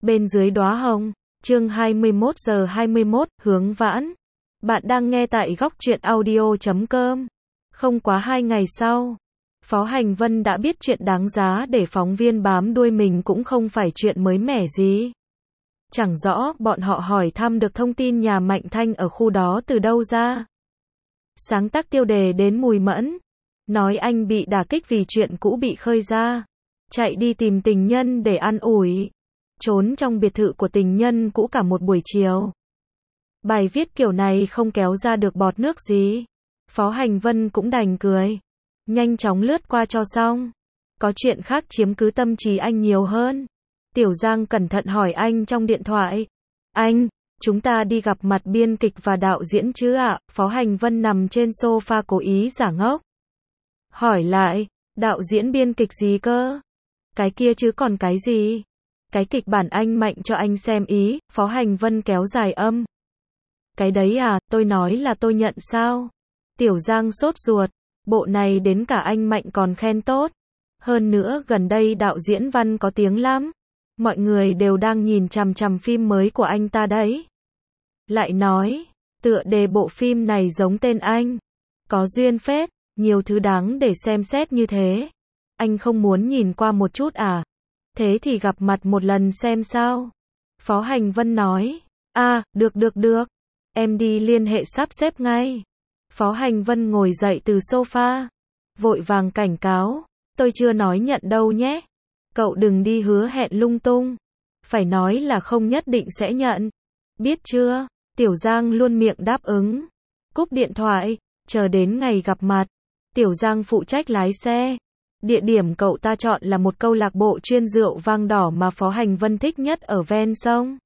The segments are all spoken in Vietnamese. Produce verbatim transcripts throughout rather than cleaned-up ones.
Bên dưới đóa hồng, chương hai mươi mốt giờ hai mươi mốt, hướng vãn. Bạn đang nghe tại góc truyện audio chấm com. Không quá hai ngày sau, Phó Hành Vân đã biết chuyện đáng giá để phóng viên bám đuôi mình cũng không phải chuyện mới mẻ gì. Chẳng rõ bọn họ hỏi thăm được thông tin nhà Mạnh Thanh ở khu đó từ đâu ra. Sáng tác tiêu đề đến Mùi Mẫn, nói anh bị đả kích vì chuyện cũ bị khơi ra, chạy đi tìm tình nhân để an ủi, trốn trong biệt thự của tình nhân cũ cả một buổi chiều. Bài viết kiểu này không kéo ra được bọt nước gì. Phó Hành Vân cũng đành cười, nhanh chóng lướt qua cho xong. Có chuyện khác chiếm cứ tâm trí anh nhiều hơn. Tiểu Giang cẩn thận hỏi anh trong điện thoại. Anh, chúng ta đi gặp mặt biên kịch và đạo diễn chứ ạ? Phó Hành Vân nằm trên sofa cố ý giả ngốc. Hỏi lại, đạo diễn biên kịch gì cơ? Cái kia chứ còn cái gì? Cái kịch bản anh Mạnh cho anh xem ý. Phó Hành Vân kéo dài âm. Cái đấy à, tôi nói là tôi nhận sao? Tiểu Giang sốt ruột, bộ này đến cả anh Mạnh còn khen tốt. Hơn nữa gần đây đạo diễn Văn có tiếng lắm. Mọi người đều đang nhìn chằm chằm phim mới của anh ta đấy. Lại nói, tựa đề bộ phim này giống tên anh. Có duyên phết, nhiều thứ đáng để xem xét như thế. Anh không muốn nhìn qua một chút à? Thế thì gặp mặt một lần xem sao? Phó Hành Vân nói, à, được được được. Em đi liên hệ sắp xếp ngay. Phó Hành Vân ngồi dậy từ sofa, vội vàng cảnh cáo, tôi chưa nói nhận đâu nhé. Cậu đừng đi hứa hẹn lung tung. Phải nói là không nhất định sẽ nhận. Biết chưa? Tiểu Giang luôn miệng đáp ứng. Cúp điện thoại, chờ đến ngày gặp mặt. Tiểu Giang phụ trách lái xe. Địa điểm cậu ta chọn là một câu lạc bộ chuyên rượu vang đỏ mà Phó Hành Vân thích nhất ở ven sông.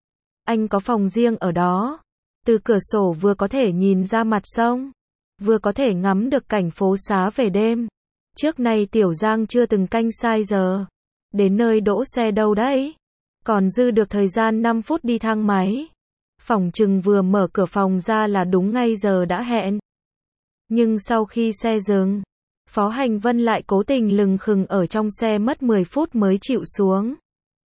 Anh có phòng riêng ở đó. Từ cửa sổ vừa có thể nhìn ra mặt sông, vừa có thể ngắm được cảnh phố xá về đêm. Trước nay Tiểu Giang chưa từng canh sai giờ. Đến nơi đỗ xe đâu đấy? Còn dư được thời gian năm phút đi thang máy. Phỏng chừng vừa mở cửa phòng ra là đúng ngay giờ đã hẹn. Nhưng sau khi xe dừng, Phó Hành Vân lại cố tình lừng khừng ở trong xe mất mười phút mới chịu xuống.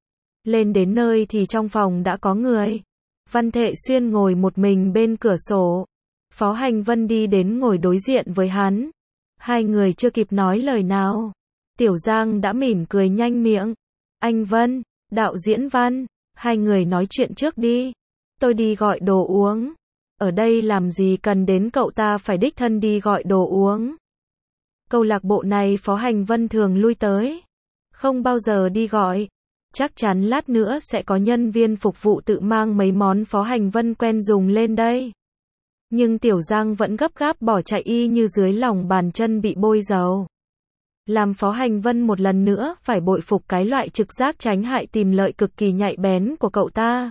Lên đến nơi thì trong phòng đã có người. Văn Thệ Xuyên ngồi một mình bên cửa sổ. Phó Hành Vân đi đến ngồi đối diện với hắn. Hai người chưa kịp nói lời nào, Tiểu Giang đã mỉm cười nhanh miệng. Anh Vân, đạo diễn Văn, hai người nói chuyện trước đi. Tôi đi gọi đồ uống. Ở đây làm gì cần đến cậu ta phải đích thân đi gọi đồ uống. Câu lạc bộ này Phó Hành Vân thường lui tới. Không bao giờ đi gọi. Chắc chắn lát nữa sẽ có nhân viên phục vụ tự mang mấy món Phó Hành Vân quen dùng lên đây. Nhưng Tiểu Giang vẫn gấp gáp bỏ chạy y như dưới lòng bàn chân bị bôi dầu. Làm Phó Hành Vân một lần nữa phải bội phục cái loại trực giác tránh hại tìm lợi cực kỳ nhạy bén của cậu ta.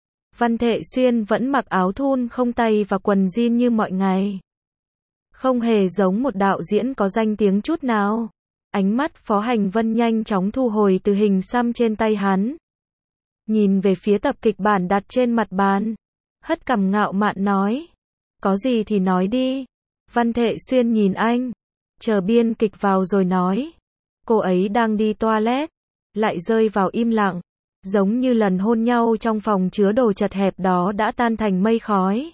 Văn Thệ Xuyên vẫn mặc áo thun không tay và quần jean như mọi ngày. Không hề giống một đạo diễn có danh tiếng chút nào. Ánh mắt Phó Hành Vân nhanh chóng thu hồi từ hình xăm trên tay hắn. Nhìn về phía tập kịch bản đặt trên mặt bàn. Hất cằm ngạo mạn nói. Có gì thì nói đi. Văn Thệ Xuyên nhìn anh. Chờ biên kịch vào rồi nói. Cô ấy đang đi toilet. Lại rơi vào im lặng. Giống như lần hôn nhau trong phòng chứa đồ chật hẹp đó đã tan thành mây khói.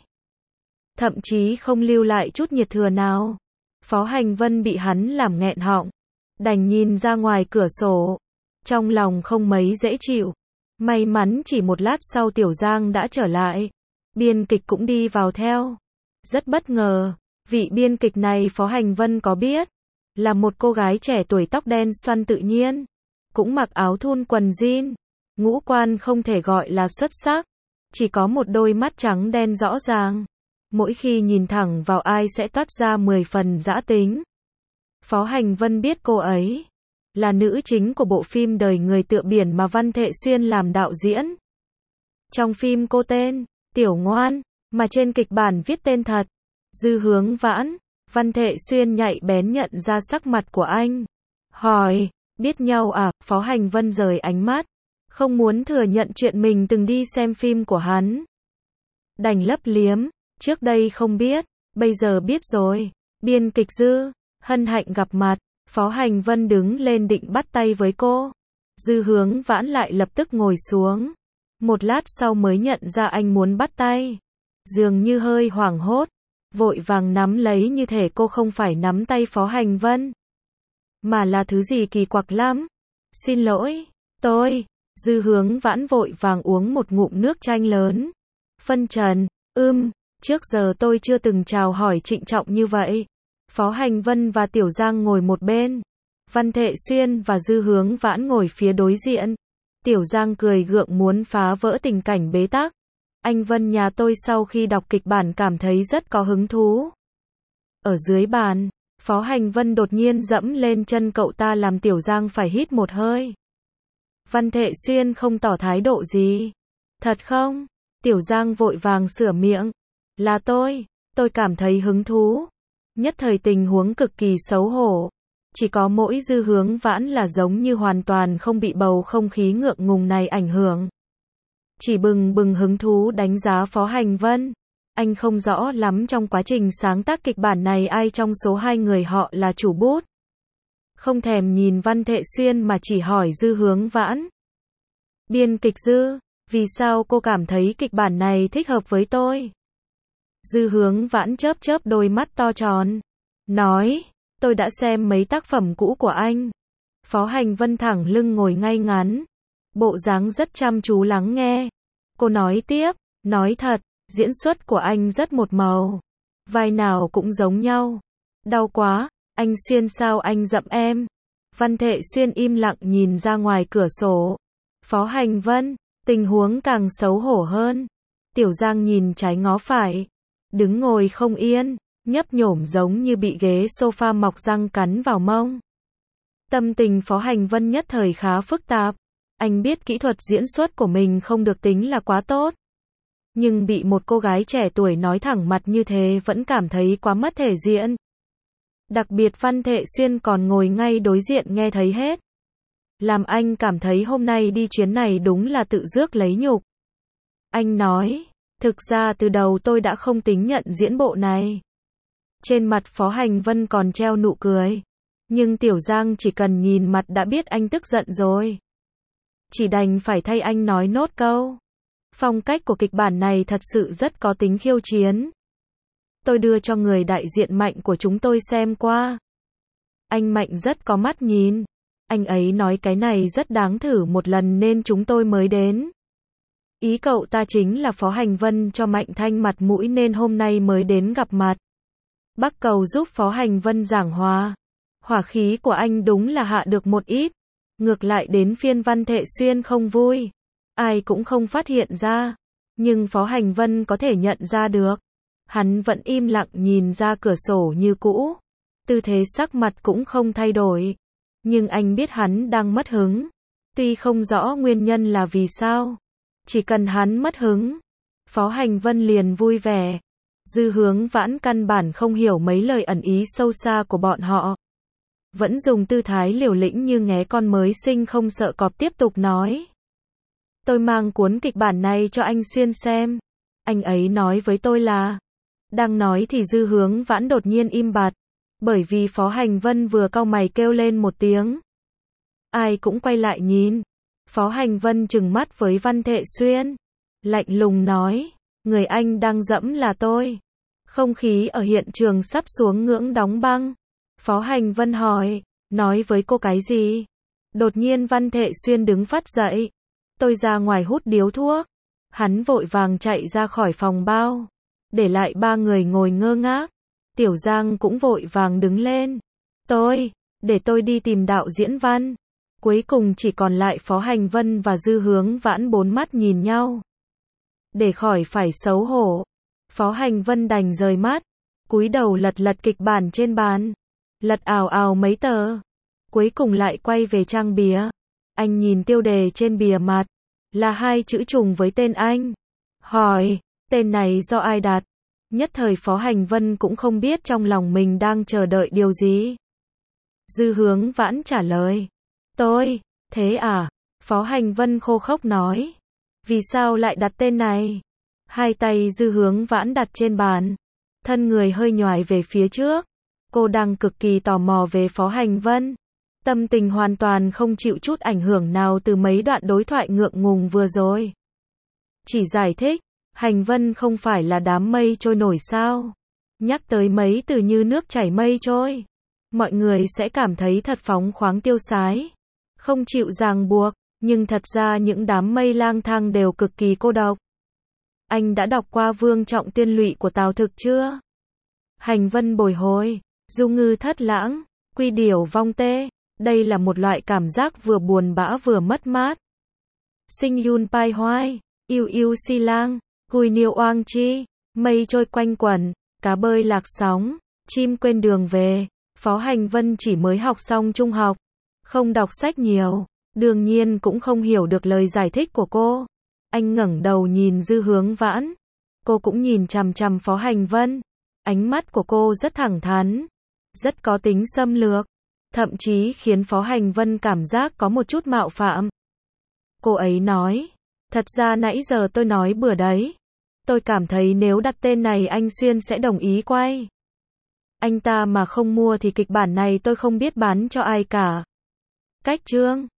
Thậm chí không lưu lại chút nhiệt thừa nào. Phó Hành Vân bị hắn làm nghẹn họng. Đành nhìn ra ngoài cửa sổ. Trong lòng không mấy dễ chịu. May mắn chỉ một lát sau Tiểu Giang đã trở lại. Biên kịch cũng đi vào theo. Rất bất ngờ. Vị biên kịch này Phó Hành Vân có biết. Là một cô gái trẻ tuổi tóc đen xoăn tự nhiên. Cũng mặc áo thun quần jean. Ngũ quan không thể gọi là xuất sắc. Chỉ có một đôi mắt trắng đen rõ ràng. Mỗi khi nhìn thẳng vào ai sẽ toát ra mười phần dã tính. Phó Hành Vân biết cô ấy là nữ chính của bộ phim Đời Người Tựa Biển mà Văn Thệ Xuyên làm đạo diễn. Trong phim cô tên Tiểu Ngoan, mà trên kịch bản viết tên thật Dư Hướng Vãn. Văn Thệ Xuyên nhạy bén nhận ra sắc mặt của anh. Hỏi, biết nhau à? Phó Hành Vân rời ánh mắt, không muốn thừa nhận chuyện mình từng đi xem phim của hắn. Đành lấp liếm, trước đây không biết, bây giờ biết rồi. Biên kịch Dư, hân hạnh gặp mặt. Phó Hành Vân đứng lên định bắt tay với cô. Dư Hướng Vãn lại lập tức ngồi xuống. Một lát sau mới nhận ra anh muốn bắt tay. Dường như hơi hoảng hốt, vội vàng nắm lấy như thể cô không phải nắm tay Phó Hành Vân, mà là thứ gì kỳ quặc lắm. Xin lỗi, tôi. Dư Hướng Vãn vội vàng uống một ngụm nước chanh lớn. Phân trần, ưm, trước giờ tôi chưa từng chào hỏi trịnh trọng như vậy. Phó Hành Vân và Tiểu Giang ngồi một bên. Văn Thệ Xuyên và Dư Hướng Vãn ngồi phía đối diện. Tiểu Giang cười gượng muốn phá vỡ tình cảnh bế tắc. Anh Vân nhà tôi sau khi đọc kịch bản cảm thấy rất có hứng thú. Ở dưới bàn, Phó Hành Vân đột nhiên dẫm lên chân cậu ta làm Tiểu Giang phải hít một hơi. Văn Thệ Xuyên không tỏ thái độ gì. Thật không? Tiểu Giang vội vàng sửa miệng. Là tôi, tôi cảm thấy hứng thú. Nhất thời tình huống cực kỳ xấu hổ. Chỉ có mỗi Dư Hướng Vãn là giống như hoàn toàn không bị bầu không khí ngượng ngùng này ảnh hưởng. Chỉ bừng bừng hứng thú đánh giá Phó Hành Vân. Anh không rõ lắm trong quá trình sáng tác kịch bản này ai trong số hai người họ là chủ bút. Không thèm nhìn Văn Thệ Xuyên mà chỉ hỏi Dư Hướng Vãn. Biên kịch Dư, vì sao cô cảm thấy kịch bản này thích hợp với tôi? Dư Hướng Vãn chớp chớp đôi mắt to tròn. Nói, tôi đã xem mấy tác phẩm cũ của anh. Phó Hành Vân thẳng lưng ngồi ngay ngắn. Bộ dáng rất chăm chú lắng nghe. Cô nói tiếp, nói thật, diễn xuất của anh rất một màu. Vai nào cũng giống nhau. Đau quá, anh Xuyên sao anh dậm em? Văn Thệ Xuyên im lặng nhìn ra ngoài cửa sổ. Phó Hành Vân, tình huống càng xấu hổ hơn. Tiểu Giang nhìn trái ngó phải. Đứng ngồi không yên, nhấp nhổm giống như bị ghế sofa mọc răng cắn vào mông. Tâm tình Phó Hành Vân nhất thời khá phức tạp. Anh biết kỹ thuật diễn xuất của mình không được tính là quá tốt. Nhưng bị một cô gái trẻ tuổi nói thẳng mặt như thế vẫn cảm thấy quá mất thể diện. Đặc biệt Văn Thệ Xuyên còn ngồi ngay đối diện nghe thấy hết. Làm anh cảm thấy hôm nay đi chuyến này đúng là tự rước lấy nhục. Anh nói, thực ra từ đầu tôi đã không tính nhận diễn bộ này. Trên mặt Phó Hành Vân còn treo nụ cười. Nhưng Tiểu Giang chỉ cần nhìn mặt đã biết anh tức giận rồi. Chỉ đành phải thay anh nói nốt câu. Phong cách của kịch bản này thật sự rất có tính khiêu chiến. Tôi đưa cho người đại diện Mạnh của chúng tôi xem qua. Anh Mạnh rất có mắt nhìn. Anh ấy nói cái này rất đáng thử một lần nên chúng tôi mới đến. Ý cậu ta chính là Phó Hành Vân cho Mạnh Thanh mặt mũi nên hôm nay mới đến gặp mặt. Bắc cầu giúp Phó Hành Vân giảng hòa. Hỏa khí của anh đúng là hạ được một ít. Ngược lại đến phiên Văn Thệ Xuyên không vui. Ai cũng không phát hiện ra. Nhưng Phó Hành Vân có thể nhận ra được. Hắn vẫn im lặng nhìn ra cửa sổ như cũ. Tư thế sắc mặt cũng không thay đổi. Nhưng anh biết hắn đang mất hứng. Tuy không rõ nguyên nhân là vì sao. Chỉ cần hắn mất hứng, Phó Hành Vân liền vui vẻ. Dư Hướng Vãn căn bản không hiểu mấy lời ẩn ý sâu xa của bọn họ. Vẫn dùng tư thái liều lĩnh như nghé con mới sinh không sợ cọp tiếp tục nói. Tôi mang cuốn kịch bản này cho anh Xuyên xem. Anh ấy nói với tôi là. Đang nói thì Dư Hướng Vãn đột nhiên im bặt. Bởi vì Phó Hành Vân vừa cau mày kêu lên một tiếng. Ai cũng quay lại nhìn. Phó Hành Vân trừng mắt với Văn Thệ Xuyên. Lạnh lùng nói. Người anh đang dẫm là tôi. Không khí ở hiện trường sắp xuống ngưỡng đóng băng. Phó Hành Vân hỏi. Nói với cô cái gì? Đột nhiên Văn Thệ Xuyên đứng phát dậy. Tôi ra ngoài hút điếu thuốc. Hắn vội vàng chạy ra khỏi phòng bao. Để lại ba người ngồi ngơ ngác. Tiểu Giang cũng vội vàng đứng lên. Tôi, để tôi đi tìm đạo diễn Văn. Cuối cùng chỉ còn lại Phó Hành Vân và Dư Hướng Vãn bốn mắt nhìn nhau. Để khỏi phải xấu hổ, Phó Hành Vân đành rời mắt, cúi đầu lật lật kịch bản trên bàn, lật ào ào mấy tờ, cuối cùng lại quay về trang bìa. Anh nhìn tiêu đề trên bìa mặt, là hai chữ trùng với tên anh. Hỏi, tên này do ai đặt? Nhất thời Phó Hành Vân cũng không biết trong lòng mình đang chờ đợi điều gì. Dư Hướng Vãn trả lời. Tôi, thế à? Phó Hành Vân khô khốc nói. Vì sao lại đặt tên này? Hai tay Dư Hướng Vãn đặt trên bàn. Thân người hơi nhoài về phía trước. Cô đang cực kỳ tò mò về Phó Hành Vân. Tâm tình hoàn toàn không chịu chút ảnh hưởng nào từ mấy đoạn đối thoại ngượng ngùng vừa rồi. Chỉ giải thích, hành vân không phải là đám mây trôi nổi sao? Nhắc tới mấy từ như nước chảy mây trôi, mọi người sẽ cảm thấy thật phóng khoáng tiêu sái, không chịu ràng buộc, nhưng thật ra những đám mây lang thang đều cực kỳ cô độc. Anh đã đọc qua Vương Trọng Tiên Lụy của Tào Thực chưa? Hành vân bồi hồi, du ngư thất lãng, quy điểu vong tê, đây là một loại cảm giác vừa buồn bã vừa mất mát. Sinh yun pai hoai, yêu yêu si lang, cùi niêu oang chi, mây trôi quanh quẩn, cá bơi lạc sóng, chim quên đường về. Phó Hành Vân chỉ mới học xong trung học, không đọc sách nhiều, đương nhiên cũng không hiểu được lời giải thích của cô. Anh ngẩng đầu nhìn Dư Hướng Vãn, cô cũng nhìn chằm chằm Phó Hành Vân, ánh mắt của cô rất thẳng thắn, rất có tính xâm lược, thậm chí khiến Phó Hành Vân cảm giác có một chút mạo phạm. Cô ấy nói, thật ra nãy giờ tôi nói bừa đấy, tôi cảm thấy nếu đặt tên này anh Xuyên sẽ đồng ý quay. Anh ta mà không mua thì kịch bản này tôi không biết bán cho ai cả. Cách chương